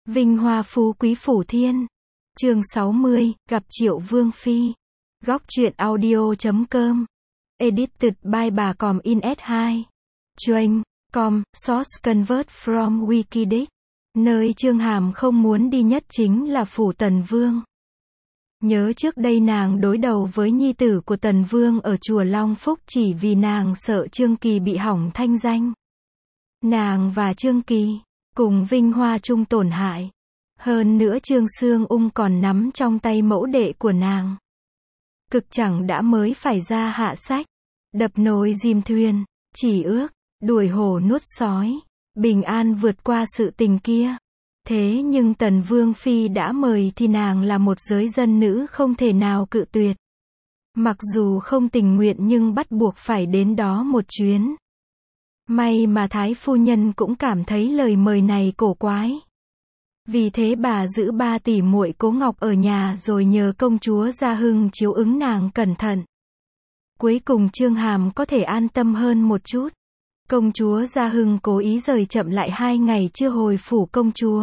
Vinh hoa phú quý phủ thiên. Chương 60, gặp Triệu Vương Phi. Góc truyện audio.com. Edited by bà Còm in S2. Chuyên, com, source convert from Wikidic. Nơi Chương Hàm không muốn đi nhất chính là phủ Tần Vương. Nhớ trước đây nàng đối đầu với nhi tử của Tần Vương ở chùa Long Phúc chỉ vì nàng sợ Trương Kỳ bị hỏng thanh danh. Nàng và Trương Kỳ, cùng vinh hoa chung tổn hại. Hơn nữa Trương Sương Ung còn nắm trong tay mẫu đệ của nàng. Cực chẳng đã mới phải ra hạ sách, đập nồi dìm thuyền, chỉ ước, đuổi hổ nuốt sói, bình an vượt qua sự tình kia. Thế nhưng Tần Vương Phi đã mời thì nàng là một giới dân nữ không thể nào cự tuyệt. Mặc dù không tình nguyện nhưng bắt buộc phải đến đó một chuyến. May mà Thái phu nhân cũng cảm thấy lời mời này cổ quái. Vì thế bà giữ 3 tỷ muội Cố Ngọc ở nhà rồi nhờ công chúa Gia Hưng chiếu ứng nàng cẩn thận. Cuối cùng Chương Hàm có thể an tâm hơn một chút. Công chúa Gia Hưng cố ý rời chậm lại 2 ngày chưa hồi phủ công chúa.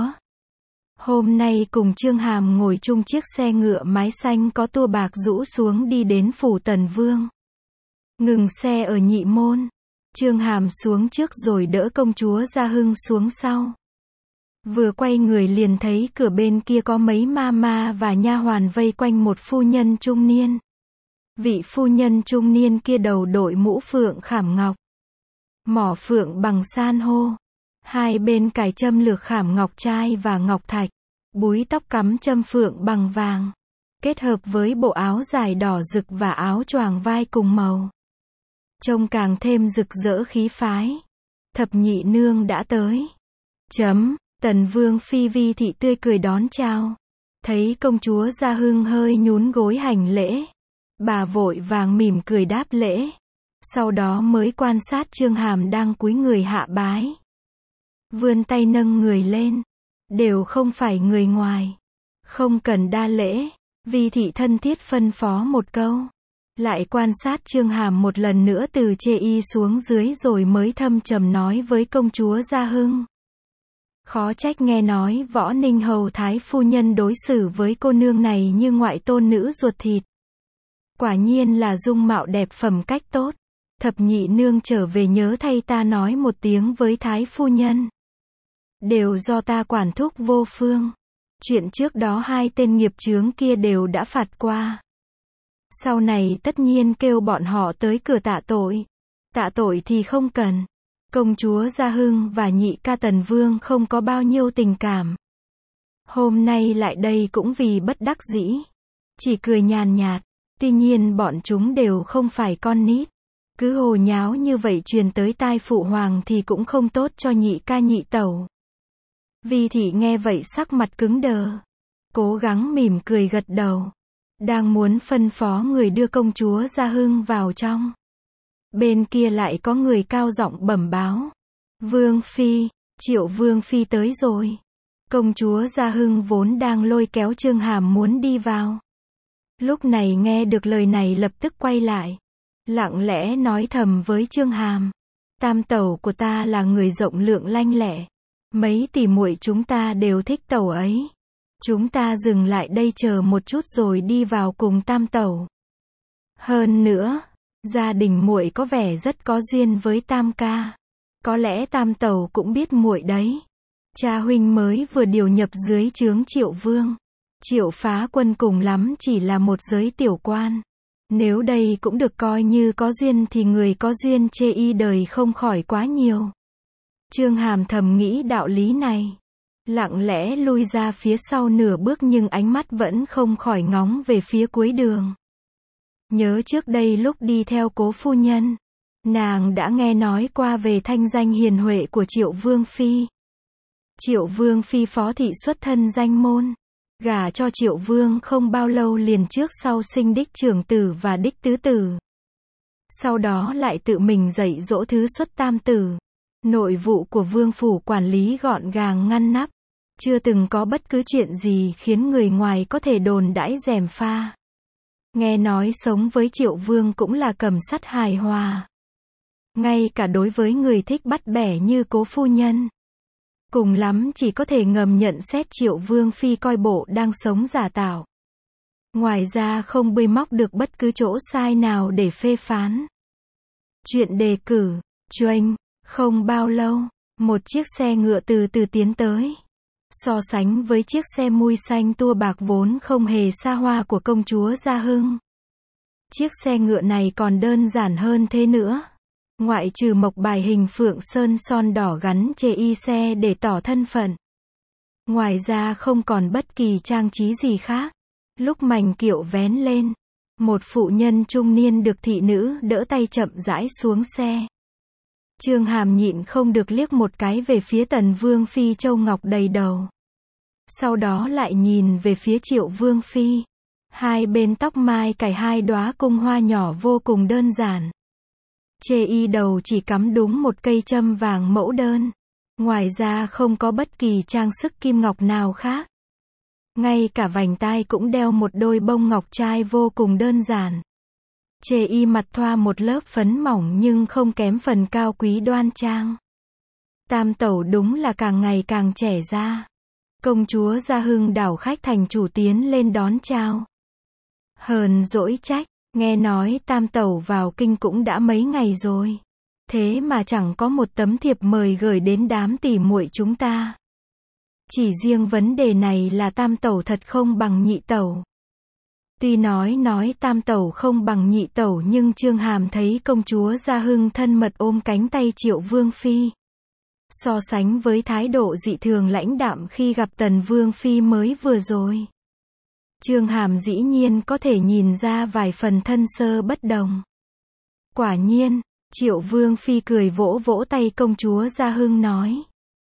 Hôm nay cùng Chương Hàm ngồi chung chiếc xe ngựa mái xanh có tua bạc rũ xuống đi đến phủ Tần Vương. Ngừng xe ở Nhị Môn. Chương Hàm xuống trước rồi đỡ công chúa Gia Hưng xuống sau. Vừa quay người liền thấy cửa bên kia có mấy ma và nha hoàn vây quanh một phu nhân trung niên. Vị phu nhân trung niên kia đầu đội mũ phượng khảm ngọc, mỏ phượng bằng san hô, hai bên cài châm lược khảm ngọc trai và ngọc thạch, búi tóc cắm châm phượng bằng vàng, kết hợp với bộ áo dài đỏ rực và áo choàng vai cùng màu, trông càng thêm rực rỡ khí phái. Thập nhị nương đã tới. Tần Vương Phi Vi thị tươi cười đón chào. Thấy công chúa Gia Hưng hơi nhún gối hành lễ, bà vội vàng mỉm cười đáp lễ. Sau đó mới quan sát Chương Hàm đang cúi người hạ bái. Vươn tay nâng người lên. Đều không phải người ngoài. Không cần đa lễ. Vi thị thân thiết phân phó một câu. Lại quan sát Chương Hàm một lần nữa từ chê y xuống dưới rồi mới thâm trầm nói với công chúa Gia Hưng. Khó trách nghe nói Võ Ninh Hầu Thái phu nhân đối xử với cô nương này như ngoại tôn nữ ruột thịt. Quả nhiên là dung mạo đẹp phẩm cách tốt. Thập nhị nương trở về nhớ thay ta nói một tiếng với Thái phu nhân. Đều do ta quản thúc vô phương. Chuyện trước đó 2 tên nghiệp chướng kia đều đã phạt qua. Sau này tất nhiên kêu bọn họ tới cửa tạ tội. Tạ tội thì không cần. Công chúa Gia Hưng và nhị ca Tần Vương không có bao nhiêu tình cảm. Hôm nay lại đây cũng vì bất đắc dĩ. Chỉ cười nhàn nhạt. Tuy nhiên bọn chúng đều không phải con nít. Cứ hồ nháo như vậy truyền tới tai phụ hoàng thì cũng không tốt cho nhị ca nhị tẩu. Vi thị nghe vậy sắc mặt cứng đờ. Cố gắng mỉm cười gật đầu. Đang muốn phân phó người đưa công chúa Gia Hưng vào trong. Bên kia lại có người cao giọng bẩm báo. Vương Phi, Triệu Vương Phi tới rồi. Công chúa Gia Hưng vốn đang lôi kéo Chương Hàm muốn đi vào. Lúc này nghe được lời này lập tức quay lại. Lặng lẽ nói thầm với Chương Hàm. Tam tẩu của ta là người rộng lượng lanh lẹ. Mấy tỷ muội chúng ta đều thích tẩu ấy. Chúng ta dừng lại đây chờ một chút rồi đi vào cùng tam tẩu. Hơn nữa, gia đình muội có vẻ rất có duyên với tam ca. Có lẽ tam tẩu cũng biết muội đấy. Cha huynh mới vừa điều nhập dưới trướng Triệu Vương. Triệu Phá Quân cùng lắm chỉ là một giới tiểu quan. Nếu đây cũng được coi như có duyên thì người có duyên chê y đời không khỏi quá nhiều. Chương Hàm thầm nghĩ đạo lý này. Lặng lẽ lui ra phía sau nửa bước nhưng ánh mắt vẫn không khỏi ngóng về phía cuối đường. Nhớ trước đây lúc đi theo Cố phu nhân, nàng đã nghe nói qua về thanh danh hiền huệ của Triệu Vương Phi. Triệu Vương Phi phó thị xuất thân danh môn. Gả cho Triệu Vương không bao lâu liền trước sau sinh đích trưởng tử và đích tứ tử. Sau đó lại tự mình dạy dỗ thứ xuất tam tử. Nội vụ của vương phủ quản lý gọn gàng ngăn nắp. Chưa từng có bất cứ chuyện gì khiến người ngoài có thể đồn đãi gièm pha. Nghe nói sống với Triệu Vương cũng là cầm sắt hài hòa. Ngay cả đối với người thích bắt bẻ như Cố phu nhân. Cùng lắm chỉ có thể ngầm nhận xét Triệu Vương Phi coi bộ đang sống giả tạo. Ngoài ra không bới móc được bất cứ chỗ sai nào để phê phán. Chuyện đề cử, Choanh, không bao lâu, một chiếc xe ngựa từ từ tiến tới. So sánh với chiếc xe mui xanh tua bạc vốn không hề xa hoa của công chúa Gia Hưng. Chiếc xe ngựa này còn đơn giản hơn thế nữa. Ngoại trừ mộc bài hình phượng sơn son đỏ gắn chê y xe để tỏ thân phận. Ngoài ra không còn bất kỳ trang trí gì khác. Lúc mành kiệu vén lên, một phụ nhân trung niên được thị nữ đỡ tay chậm rãi xuống xe. Chương Hàm nhịn không được liếc một cái về phía Tần Vương Phi châu ngọc đầy đầu. Sau đó lại nhìn về phía Triệu Vương Phi. Hai bên tóc mai cài hai đóa cung hoa nhỏ vô cùng đơn giản. Chê y đầu chỉ cắm đúng một cây châm vàng mẫu đơn. Ngoài ra không có bất kỳ trang sức kim ngọc nào khác. Ngay cả vành tai cũng đeo một đôi bông ngọc trai vô cùng đơn giản. Chê y mặt thoa một lớp phấn mỏng nhưng không kém phần cao quý đoan trang. Tam tẩu đúng là càng ngày càng trẻ ra. Công chúa Gia Hưng đảo khách thành chủ tiến lên đón chào. Hờn dỗi trách, nghe nói tam tẩu vào kinh cũng đã mấy ngày rồi. Thế mà chẳng có một tấm thiệp mời gửi đến đám tỉ muội chúng ta. Chỉ riêng vấn đề này là tam tẩu thật không bằng nhị tẩu. Tuy nói tam tẩu không bằng nhị tẩu nhưng Chương Hàm thấy công chúa Gia Hưng thân mật ôm cánh tay Triệu Vương Phi. So sánh với thái độ dị thường lãnh đạm khi gặp Tần Vương Phi mới vừa rồi. Chương Hàm dĩ nhiên có thể nhìn ra vài phần thân sơ bất đồng. Quả nhiên, Triệu Vương Phi cười vỗ vỗ tay công chúa Gia Hưng nói.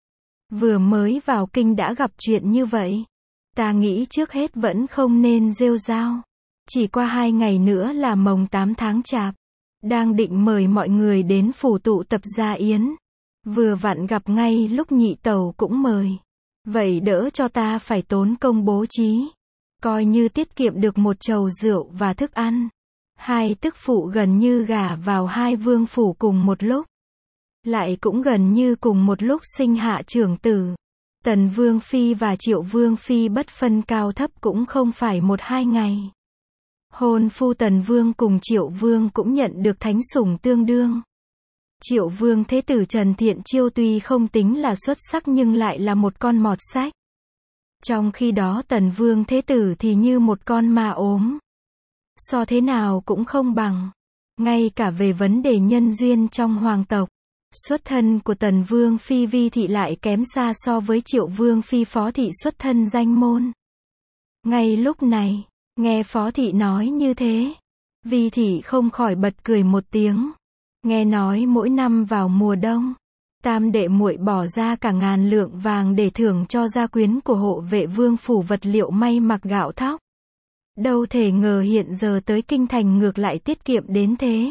Vừa mới vào kinh đã gặp chuyện như vậy. Ta nghĩ trước hết vẫn không nên rêu rao. Chỉ qua 2 ngày nữa là mồng 8 tháng chạp. Đang định mời mọi người đến phủ tụ tập gia yến. Vừa vặn gặp ngay lúc nhị tẩu cũng mời. Vậy đỡ cho ta phải tốn công bố trí. Coi như tiết kiệm được một chầu rượu và thức ăn. Hai tức phụ gần như gả vào hai vương phủ cùng một lúc. Lại cũng gần như cùng một lúc sinh hạ trưởng tử. Tần Vương Phi và Triệu Vương Phi bất phân cao thấp cũng không phải 1-2 ngày. Hôn phu Tần Vương cùng Triệu Vương cũng nhận được thánh sủng tương đương. Triệu Vương thế tử Trần Thiện Chiêu tuy không tính là xuất sắc nhưng lại là một con mọt sách. Trong khi đó Tần Vương thế tử thì như một con ma ốm. So thế nào cũng không bằng. Ngay cả về vấn đề nhân duyên trong hoàng tộc. Xuất thân của Tần Vương Phi Vi Thị lại kém xa so với Triệu Vương Phi Phó Thị xuất thân danh môn. Ngay lúc này, nghe Phó Thị nói như thế, Vi Thị không khỏi bật cười một tiếng. Nghe nói mỗi năm vào mùa đông, tam đệ muội bỏ ra cả 1000 lượng vàng để thưởng cho gia quyến của hộ vệ vương phủ vật liệu may mặc gạo thóc. Đâu thể ngờ hiện giờ tới kinh thành ngược lại tiết kiệm đến thế.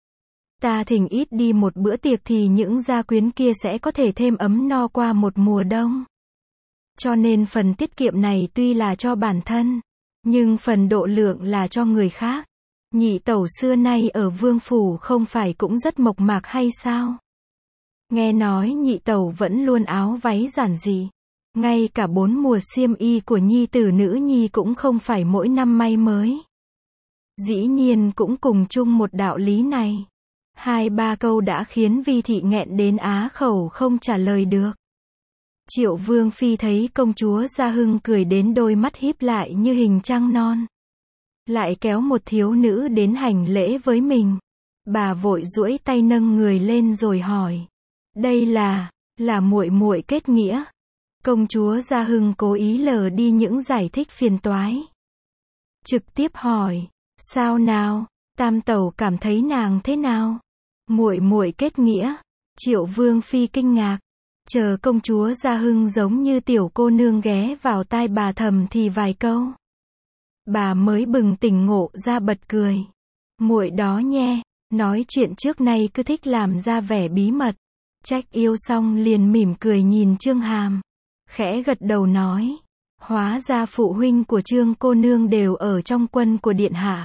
Ta thỉnh ít đi một bữa tiệc thì những gia quyến kia sẽ có thể thêm ấm no qua một mùa đông. Cho nên phần tiết kiệm này tuy là cho bản thân, nhưng phần độ lượng là cho người khác. Nhị tẩu xưa nay ở vương phủ không phải cũng rất mộc mạc hay sao? Nghe nói nhị tẩu vẫn luôn áo váy giản dị. Ngay cả 4 mùa xiêm y của nhi tử nữ nhi cũng không phải mỗi năm may mới. Dĩ nhiên cũng cùng chung một đạo lý này. 2-3 câu đã khiến Vi Thị nghẹn đến á khẩu không trả lời được. Triệu Vương Phi thấy công chúa Gia Hưng cười đến đôi mắt híp lại như hình trăng non. Lại kéo một thiếu nữ đến hành lễ với mình. Bà vội duỗi tay nâng người lên rồi hỏi. Đây là muội muội kết nghĩa. Công chúa Gia Hưng cố ý lờ đi những giải thích phiền toái. Trực tiếp hỏi. Sao nào? Tam tẩu cảm thấy nàng thế nào? Muội muội kết nghĩa. Triệu Vương Phi kinh ngạc. Chờ công chúa Gia Hưng giống như tiểu cô nương ghé vào tai bà thầm thì vài câu. Bà mới bừng tỉnh ngộ ra bật cười. Muội đó nhe, nói chuyện trước nay cứ thích làm ra vẻ bí mật. Trách yêu xong liền mỉm cười nhìn Chương Hàm. Khẽ gật đầu nói. Hóa ra phụ huynh của Trương cô nương đều ở trong quân của điện hạ.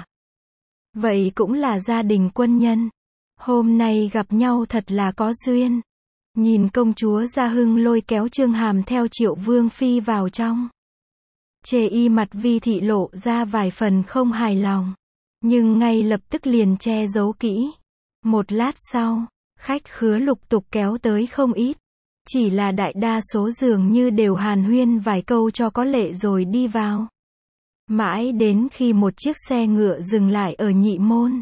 Vậy cũng là gia đình quân nhân. Hôm nay gặp nhau thật là có duyên. Nhìn công chúa Gia Hưng lôi kéo Chương Hàm theo Triệu Vương Phi vào trong. Chê y mặt Vi thị lộ ra vài phần không hài lòng. Nhưng ngay lập tức liền che giấu kỹ. Một lát sau, khách khứa lục tục kéo tới không ít. Chỉ là đại đa số dường như đều hàn huyên vài câu cho có lệ rồi đi vào. Mãi đến khi một chiếc xe ngựa dừng lại ở nhị môn.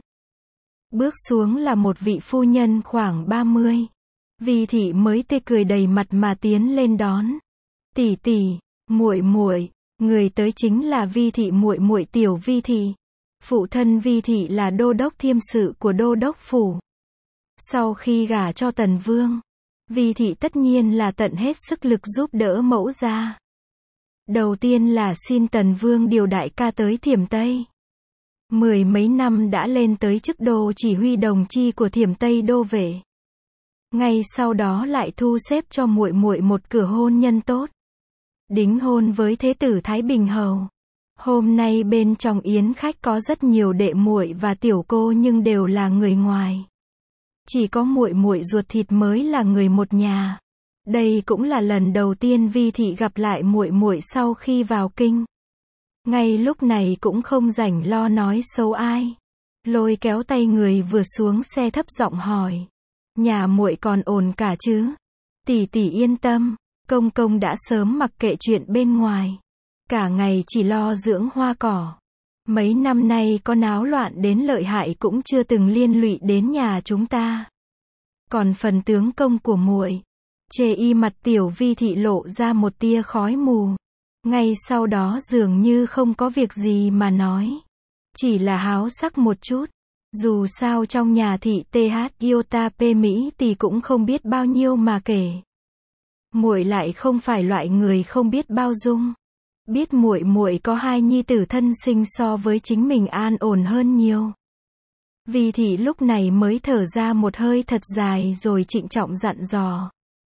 Bước xuống là một vị phu nhân khoảng 30. Vi thị mới tươi cười đầy mặt mà tiến lên đón. Tỷ tỷ, muội muội, người tới chính là Vi thị muội muội Tiểu Vi thị. Phụ thân Vi thị là đô đốc thiêm sự của đô đốc phủ. Sau khi gả cho Tần Vương, Vi thị tất nhiên là tận hết sức lực giúp đỡ mẫu gia. Đầu tiên là xin Tần Vương điều đại ca tới Thiểm Tây. Mười mấy năm đã lên tới chức đô chỉ huy đồng chi của Thiểm Tây đô vệ. Ngay sau đó lại thu xếp cho muội muội một cửa hôn nhân tốt. Đính hôn với thế tử Thái Bình hầu. Hôm nay bên trong yến khách có rất nhiều đệ muội và tiểu cô nhưng đều là người ngoài. Chỉ có muội muội ruột thịt mới là người một nhà. Đây cũng là lần đầu tiên Vi thị gặp lại muội muội sau khi vào kinh. Ngay lúc này cũng không rảnh lo nói xấu ai. Lôi kéo tay người vừa xuống xe thấp giọng hỏi. Nhà muội còn ổn cả chứ? Tỷ tỷ yên tâm, công công đã sớm mặc kệ chuyện bên ngoài. Cả ngày chỉ lo dưỡng hoa cỏ. Mấy năm nay có náo loạn đến lợi hại cũng chưa từng liên lụy đến nhà chúng ta. Còn phần tướng công của muội, chê y mặt Tiểu Vi thị lộ ra một tia khói mù. Ngay sau đó dường như không có việc gì mà nói. Chỉ là háo sắc một chút. Dù sao trong nhà thị TH Iota P Mỹ thì cũng không biết bao nhiêu mà kể. Muội lại không phải loại người không biết bao dung. Biết muội muội có hai nhi tử thân sinh so với chính mình an ổn hơn nhiều. Vi thị lúc này mới thở ra một hơi thật dài rồi trịnh trọng dặn dò.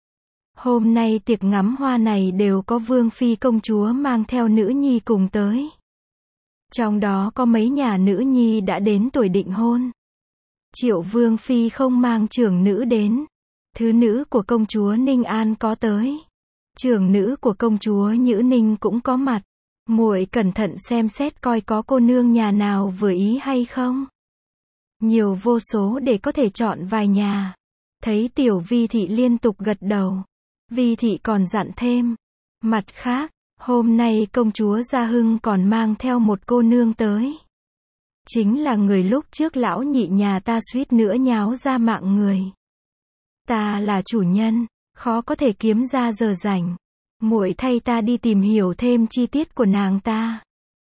Hôm nay tiệc ngắm hoa này đều có vương phi công chúa mang theo nữ nhi cùng tới. Trong đó có mấy nhà nữ nhi đã đến tuổi định hôn. Triệu vương phi không mang trưởng nữ đến. Thứ nữ của công chúa Ninh An có tới. Trưởng nữ của công chúa Nhữ Ninh cũng có mặt. Muội cẩn thận xem xét coi có cô nương nhà nào vừa ý hay không. Nhiều vô số để có thể chọn vài nhà. Thấy Tiểu Vi thị liên tục gật đầu. Vi thị còn dặn thêm. Mặt khác, hôm nay công chúa Gia Hưng còn mang theo một cô nương tới. Chính là người lúc trước lão nhị nhà ta suýt nữa nháo ra mạng người. Ta là chủ nhân, khó có thể kiếm ra giờ rảnh. Muội thay ta đi tìm hiểu thêm chi tiết của nàng ta.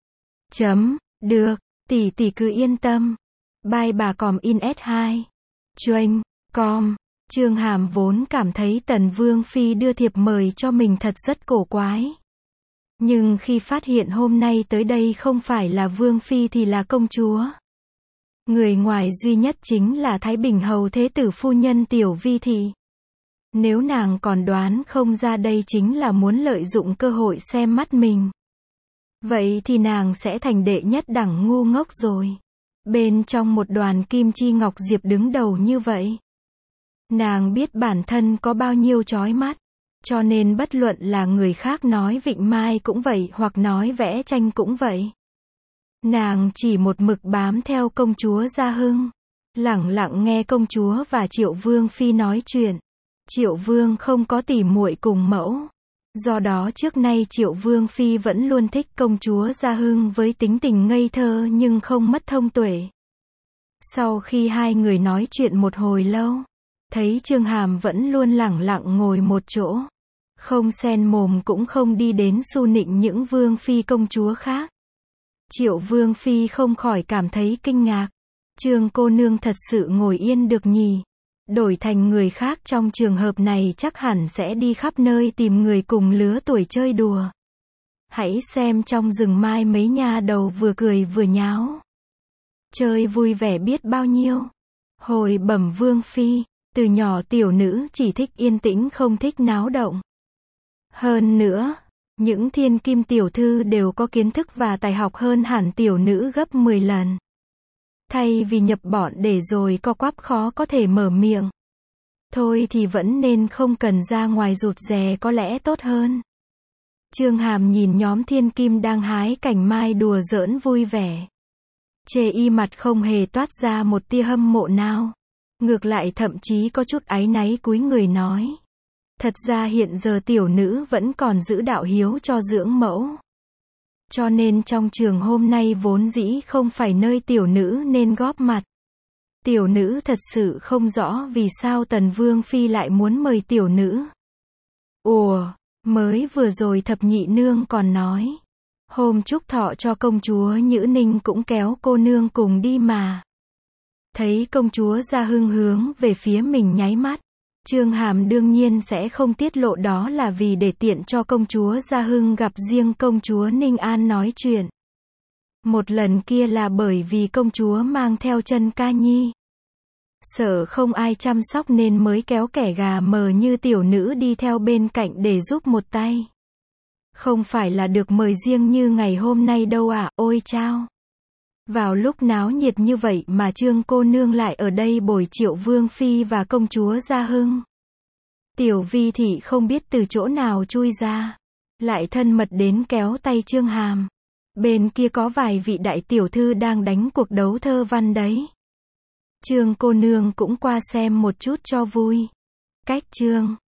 Được, tỷ tỷ cứ yên tâm. Bye bà com in S2. Chuênh, com. Chương Hàm vốn cảm thấy Tần Vương Phi đưa thiệp mời cho mình thật rất cổ quái. Nhưng khi phát hiện hôm nay tới đây không phải là Vương Phi thì là công chúa. Người ngoài duy nhất chính là Thái Bình hầu thế tử phu nhân Tiểu Vi thị. Nếu nàng còn đoán không ra đây chính là muốn lợi dụng cơ hội xem mắt mình. Vậy thì nàng sẽ thành đệ nhất đẳng ngu ngốc rồi. Bên trong một đoàn kim chi ngọc diệp đứng đầu như vậy. Nàng biết bản thân có bao nhiêu chói mắt. Cho nên bất luận là người khác nói vịnh mai cũng vậy hoặc nói vẽ tranh cũng vậy. Nàng chỉ một mực bám theo công chúa Gia Hưng. Lẳng lặng nghe công chúa và Triệu Vương Phi nói chuyện. Triệu Vương không có tỉ muội cùng mẫu. Do đó trước nay Triệu Vương Phi vẫn luôn thích công chúa Gia Hưng với tính tình ngây thơ nhưng không mất thông tuệ. Sau khi hai người nói chuyện một hồi lâu, thấy Chương Hàm vẫn luôn lẳng lặng ngồi một chỗ. Không xen mồm cũng không đi đến xu nịnh những vương phi công chúa khác. Triệu Vương Phi không khỏi cảm thấy kinh ngạc. Trương cô nương thật sự ngồi yên được nhỉ? Đổi thành người khác trong trường hợp này chắc hẳn sẽ đi khắp nơi tìm người cùng lứa tuổi chơi đùa. Hãy xem trong rừng mai mấy nha đầu vừa cười vừa nháo. Chơi vui vẻ biết bao nhiêu. Hồi bẩm Vương Phi, từ nhỏ tiểu nữ chỉ thích yên tĩnh không thích náo động. Hơn nữa, những thiên kim tiểu thư đều có kiến thức và tài học hơn hẳn tiểu nữ gấp 10 lần. Thay vì nhập bọn để rồi co quắp khó có thể mở miệng. Thôi thì vẫn nên không cần ra ngoài rụt rè có lẽ tốt hơn. Chương Hàm nhìn nhóm thiên kim đang hái cành mai đùa giỡn vui vẻ. Chê y mặt không hề toát ra một tia hâm mộ nào. Ngược lại thậm chí có chút áy náy cúi người nói. Thật ra hiện giờ tiểu nữ vẫn còn giữ đạo hiếu cho dưỡng mẫu. Cho nên trong trường hôm nay vốn dĩ không phải nơi tiểu nữ nên góp mặt. Tiểu nữ thật sự không rõ vì sao Tần Vương Phi lại muốn mời tiểu nữ. Ủa, mới vừa rồi thập nhị nương còn nói. Hôm chúc thọ cho công chúa Nhữ Ninh cũng kéo cô nương cùng đi mà. Thấy công chúa Gia Hưng hướng về phía mình nháy mắt. Chương Hàm đương nhiên sẽ không tiết lộ đó là vì để tiện cho công chúa Gia Hưng gặp riêng công chúa Ninh An nói chuyện. Một lần kia là bởi vì công chúa mang theo chân ca nhi. Sợ không ai chăm sóc nên mới kéo kẻ gà mờ như tiểu nữ đi theo bên cạnh để giúp một tay. Không phải là được mời riêng như ngày hôm nay đâu à, ôi chao. Vào lúc náo nhiệt như vậy mà Trương cô nương lại ở đây bồi Triệu Vương Phi và công chúa Gia Hưng. Tiểu Vi thị không biết từ chỗ nào chui ra. Lại thân mật đến kéo tay Chương Hàm. Bên kia có vài vị đại tiểu thư đang đánh cuộc đấu thơ văn đấy. Trương cô nương cũng qua xem một chút cho vui. Cách Trương